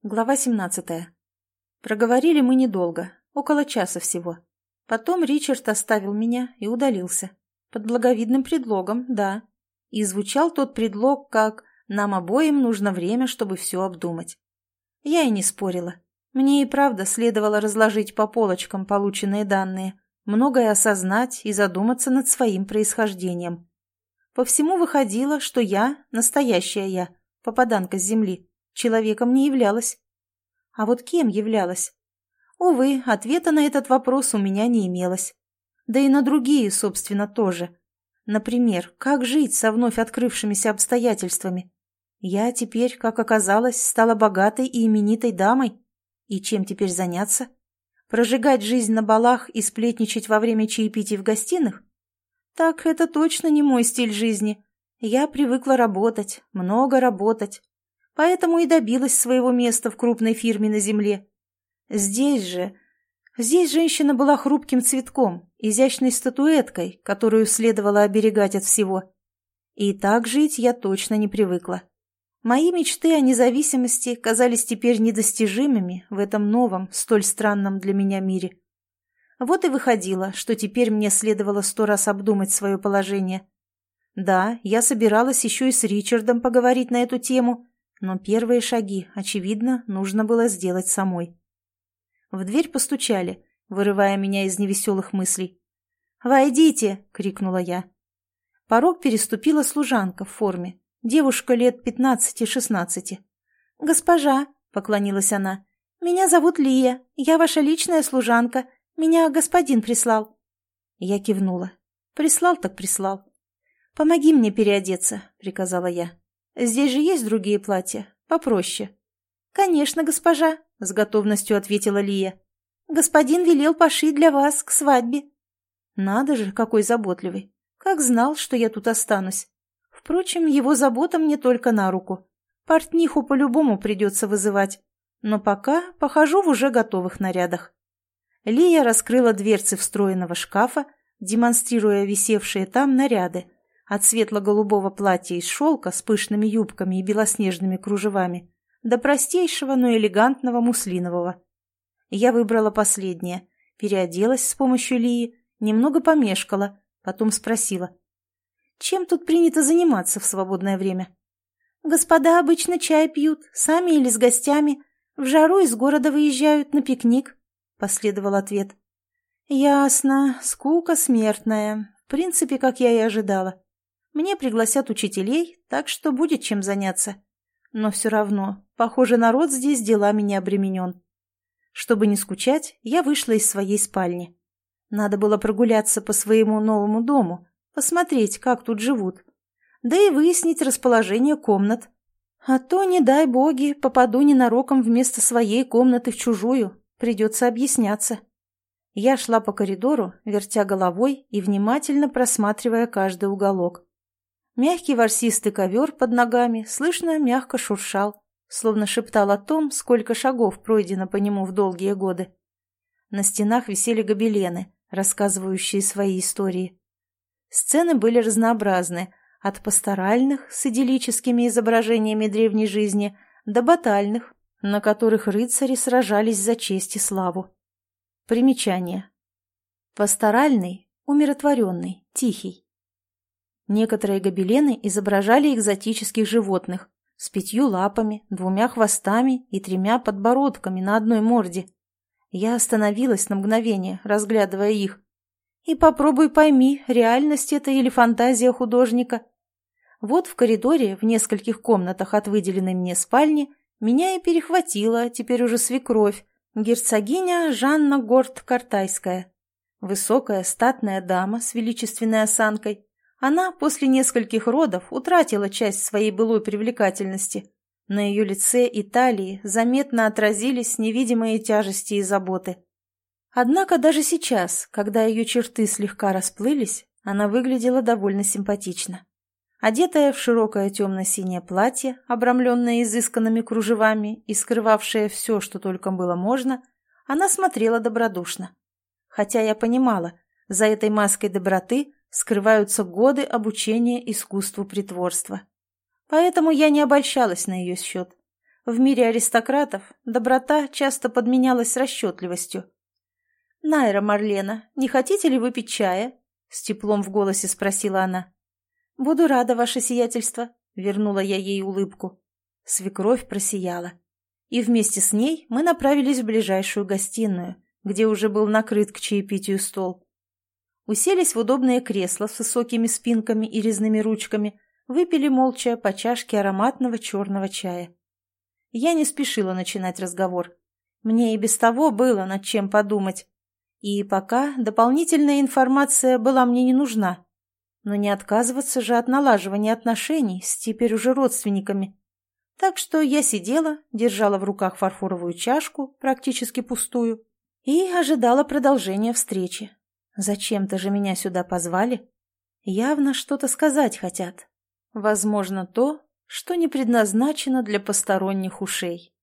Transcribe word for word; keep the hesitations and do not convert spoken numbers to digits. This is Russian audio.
Глава семнадцатая. Проговорили мы недолго, около часа всего. Потом Ричард оставил меня и удалился. Под благовидным предлогом, да. И звучал тот предлог как «нам обоим нужно время, чтобы все обдумать». Я и не спорила. Мне и правда следовало разложить по полочкам полученные данные, многое осознать и задуматься над своим происхождением. По всему выходило, что я, настоящая я, попаданка с земли, человеком не являлась. А вот кем являлась? Увы, ответа на этот вопрос у меня не имелось. Да и на другие, собственно, тоже. Например, как жить со вновь открывшимися обстоятельствами? Я теперь, как оказалось, стала богатой и именитой дамой. И чем теперь заняться? Прожигать жизнь на балах и сплетничать во время чаепитий в гостиных? Так это точно не мой стиль жизни. Я привыкла работать, много работать. Поэтому и добилась своего места в крупной фирме на земле. Здесь же... Здесь женщина была хрупким цветком, изящной статуэткой, которую следовало оберегать от всего. И так жить я точно не привыкла. Мои мечты о независимости казались теперь недостижимыми в этом новом, столь странном для меня мире. Вот и выходило, что теперь мне следовало сто раз обдумать свое положение. Да, я собиралась еще и с Ричардом поговорить на эту тему, но первые шаги, очевидно, нужно было сделать самой. В дверь постучали, вырывая меня из невеселых мыслей. «Войдите!» — крикнула я. Порог переступила служанка в форме, девушка лет пятнадцати-шестнадцати. «Госпожа!» — поклонилась она. «Меня зовут Лия, я ваша личная служанка, меня господин прислал». Я кивнула. «Прислал так прислал». «Помоги мне переодеться», — приказала я. «Здесь же есть другие платья, попроще». «Конечно, госпожа», — с готовностью ответила Лия. «Господин велел пошить для вас к свадьбе». Надо же, какой заботливый. Как знал, что я тут останусь. Впрочем, его забота мне только на руку. Портниху по-любому придется вызывать. Но пока похожу в уже готовых нарядах. Лия раскрыла дверцы встроенного шкафа, демонстрируя висевшие там наряды. От светло-голубого платья из шелка с пышными юбками и белоснежными кружевами до простейшего, но элегантного муслинового. Я выбрала последнее, переоделась с помощью Лии, немного помешкала, потом спросила. «Чем тут принято заниматься в свободное время?» «Господа обычно чай пьют, сами или с гостями, в жару из города выезжают на пикник», — последовал ответ. «Ясно, скука смертная, в принципе, как я и ожидала. Мне пригласят учителей, так что будет чем заняться. Но все равно, похоже, народ здесь делами не обременен. Чтобы не скучать, я вышла из своей спальни. Надо было прогуляться по своему новому дому, посмотреть, как тут живут. Да и выяснить расположение комнат. А то, не дай боги, попаду ненароком вместо своей комнаты в чужую. Придется объясняться. Я шла по коридору, вертя головой и внимательно просматривая каждый уголок. Мягкий ворсистый ковер под ногами слышно мягко шуршал, словно шептал о том, сколько шагов пройдено по нему в долгие годы. На стенах висели гобелены, рассказывающие свои истории. Сцены были разнообразны, от пасторальных с идиллическими изображениями древней жизни до батальных, на которых рыцари сражались за честь и славу. Примечание. Пасторальный – умиротворенный, тихий. Некоторые гобелены изображали экзотических животных с пятью лапами, двумя хвостами и тремя подбородками на одной морде. Я остановилась на мгновение, разглядывая их. И попробуй пойми, реальность это или фантазия художника. Вот в коридоре, в нескольких комнатах от выделенной мне спальни, меня и перехватила теперь уже свекровь, герцогиня Жанна Горд-Картайская. Высокая статная дама с величественной осанкой. Она после нескольких родов утратила часть своей былой привлекательности. На ее лице и талии заметно отразились невидимые тяжести и заботы. Однако даже сейчас, когда ее черты слегка расплылись, она выглядела довольно симпатично. Одетая в широкое темно-синее платье, обрамленное изысканными кружевами и скрывавшее все, что только было можно, она смотрела добродушно. Хотя я понимала, за этой маской доброты скрываются годы обучения искусству притворства. Поэтому я не обольщалась на ее счет. В мире аристократов доброта часто подменялась расчетливостью. «Найра Марлена, не хотите ли выпить чая?» — с теплом в голосе спросила она. «Буду рада, ваше сиятельство», — вернула я ей улыбку. Свекровь просияла. И вместе с ней мы направились в ближайшую гостиную, где уже был накрыт к чаепитию стол. Уселись в удобные кресла с высокими спинками и резными ручками, выпили молча по чашке ароматного черного чая. Я не спешила начинать разговор. Мне и без того было над чем подумать. И пока дополнительная информация была мне не нужна. Но не отказываться же от налаживания отношений с теперь уже родственниками. Так что я сидела, держала в руках фарфоровую чашку, практически пустую, и ожидала продолжения встречи. Зачем-то же меня сюда позвали. Явно что-то сказать хотят. Возможно, то, что не предназначено для посторонних ушей.